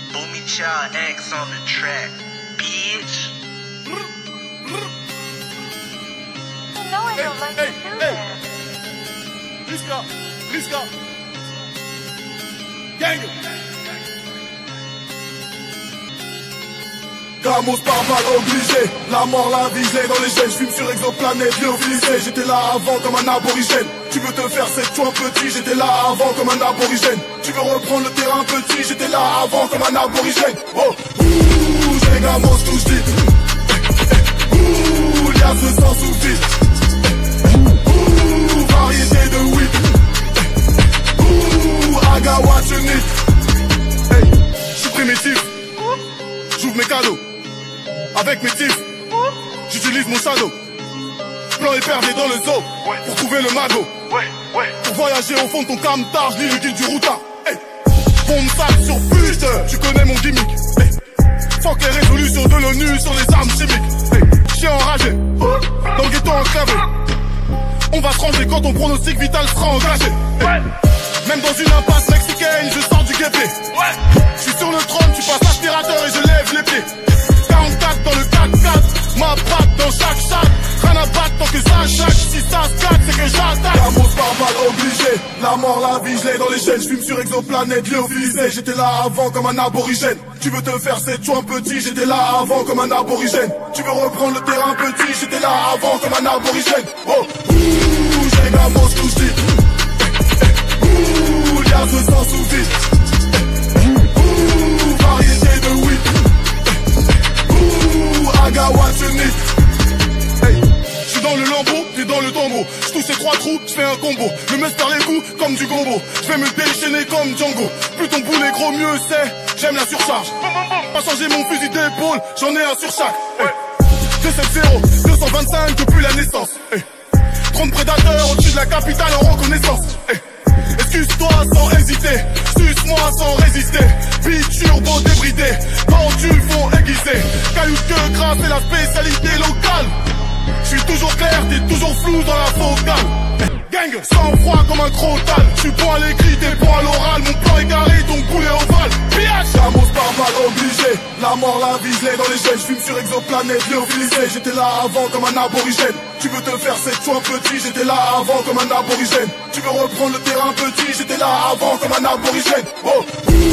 Boomy Child X on the track, bitch. No, I don't like to do that. Riska, gang. Gamos par balle obligé, la mort la visée dans les gènes, j'fume sur exoplanète lyophilisé, j'étais là avant comme un aborigène. Tu veux te faire cette chouin petit, j'étais là avant comme un aborigène. Tu veux reprendre le terrain petit, j'étais là avant comme un aborigène. Oh, ouh, j'ai gamos tout j'dis. Ouh, y'a ce sang sous vide. Ouh, variété de weed. Ouh, I got what you need. Hey, j'suis primitif, j'ouvre mes cadeaux. Avec mes tifs, j'utilise mon shadow. Plan épervé dans le zoo, pour trouver le magot. Pour voyager au fond de ton camtar, j'lis le guide du routard. Hey. Bombe sale sur pute, tu connais mon gimmick. Hey. Fuck les résolutions de l'ONU sur les armes chimiques. Hey. Chien enragé, dans le ghetto enclavé. On va se ranger quand ton pronostic vital sera engagé. Hey. Même dans une impasse mexicaine, je sors du guépé. Je suis sur le trône, tu passes l'aspirateur et je lève les pieds. 44 dans le 4-4, ma patte dans chaque chat. Rien à battre tant que ça chaque. Si ça se casse, c'est que j'attaque. Gamos par balle obligé, la mort la vie, je l'ai dans les chaînes. J'fume sur exoplanète lyophilisé, j'étais là avant comme un aborigène. Tu veux te faire cette chouin petit, j'étais là avant comme un aborigène. Tu veux reprendre le terrain petit, j'étais là avant comme un aborigène. Oh, ouh, j'ai gamos tout j'dis. Ouh, y'a ce sang sous vide. Ouh, variété de weed. I got what you need. Hey, j'suis dans le lambeau, t'es dans le tombeau. J'touche ces trois trous, j'fais un combo. Je me perd les coups comme du gombo. J'vais me déchaîner comme Django. Plus ton boulet gros, mieux c'est. J'aime la surcharge. Pas changer mon fusil d'épaule, j'en ai un sur chaque. Hey. 270, 225 depuis la naissance. Hey. 30 prédateurs au-dessus de la capitale en reconnaissance. Hey. Excuse-toi sans hésiter, suce-moi sans résister. Bitch turbo débridé, quand tu le fond aiguisé. Cailloux que gras, c'est la spécialité locale. J'suis toujours clair, t'es toujours flou dans la focale. Gang, sans froid comme un crotal. J'suis bon à l'écrit, t'es bon à l'oral. Mon plan est carré, ton boulet ovale. Gamos par balle obligé, la mort la vie, je l'ai dans les gènes. J'fume sur exoplanète lyophilisé, j'étais là avant comme un aborigène. Tu veux te faire cette chouin petit, j'étais là avant comme un aborigène. Tu veux reprendre le terrain petit, j'étais là avant comme un aborigène. Oh.